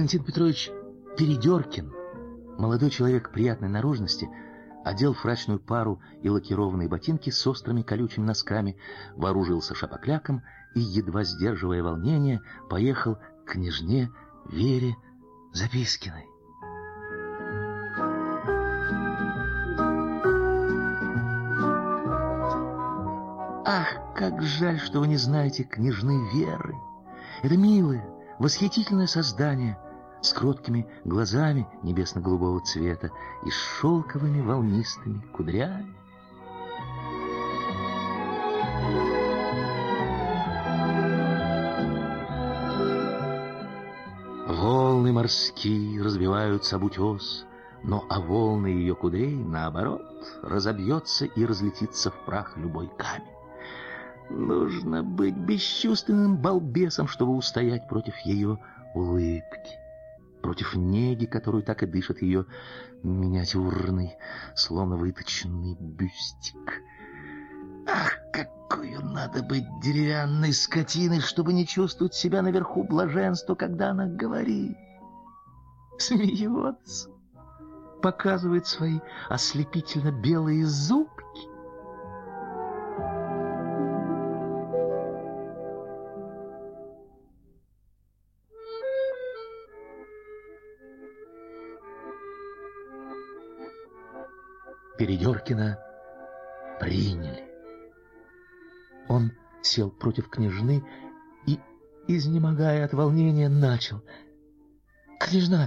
Валентин Петрович Передеркин, молодой человек приятной наружности, одел фрачную пару и лакированные ботинки с острыми колючими носками, вооружился шапокляком и, едва сдерживая волнение, поехал к княжне Вере Запискиной. Ах, как жаль, что вы не знаете княжны Веры. Это милое, восхитительное создание с кроткими глазами небесно-голубого цвета и с шелковыми волнистыми кудрями. Волны морские разбиваются об утес, но о волны ее кудрей, наоборот, разобьется и разлетится в прах любой камень. Нужно быть бесчувственным балбесом, чтобы устоять против ее улыбки, против неги, которую так и дышит ее миниатюрный, словно выточенный бюстик. Ах, какую надо быть деревянной скотиной, чтобы не чувствовать себя наверху блаженства, когда она говорит, смеется, показывает свои ослепительно белые зубки. Передеркина приняли. Он сел против княжны и, изнемогая от волнения, начал: «Княжна,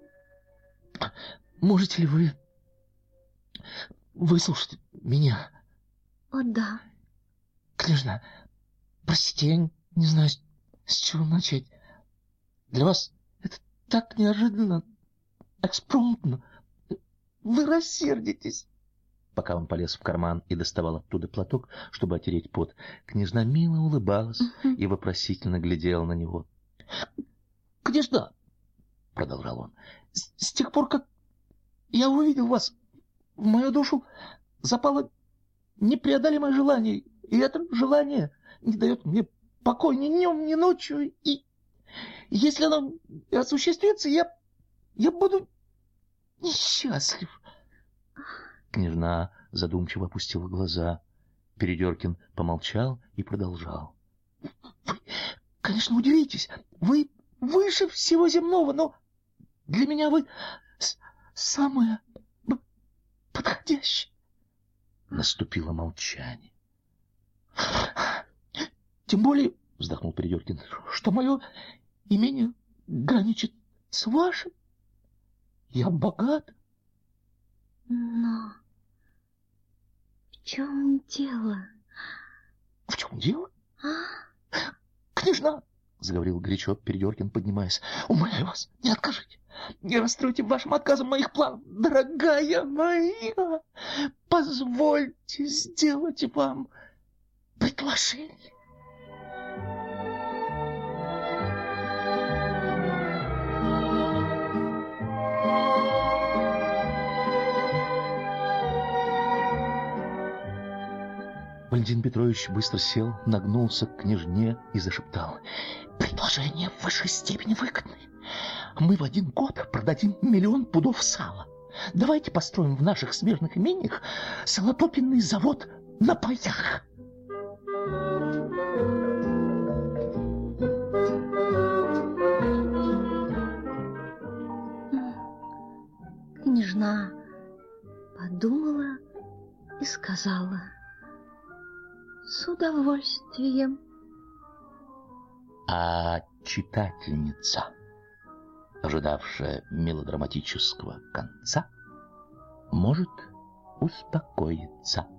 можете ли вы выслушать меня?» «О, да». «Княжна, простите, я не знаю, с чего начать. Для вас это так неожиданно, экспромтно. Вы рассердитесь». Пока он полез в карман и доставал оттуда платок, чтобы отереть пот, княжна мило улыбалась и вопросительно глядела на него. «Княжна», — продолжал он, — «с тех пор, как я увидел вас, в мою душу запало непреодолимое желание, и это желание не дает мне покоя ни днем, ни ночью, и если оно осуществится, я буду несчастлив». Княжна задумчиво опустила глаза. Передеркин помолчал и продолжал: «Вы, конечно, удивитесь. Вы выше всего земного, но для меня вы самое подходящее». Наступило молчание. «Тем более, — вздохнул Передеркин, — что мое имение граничит с вашим. Я богат». «Но в чем дело?» «В чем дело? А? Княжна, — заговорил горячо Передеркин, поднимаясь, — умоляю вас, не откажите, не расстройте вашим отказом моих планов. Дорогая моя, позвольте сделать вам предложение». Валентин Петрович быстро сел, нагнулся к княжне и зашептал: «Предложение в высшей степени выгодное. Мы в 1 год продадим 1 000 000 пудов сала. Давайте построим в наших смежных имениях салотопенный завод на паях». Княжна подумала и сказала: «С удовольствием». А читательница, ожидавшая мелодраматического конца, может успокоиться.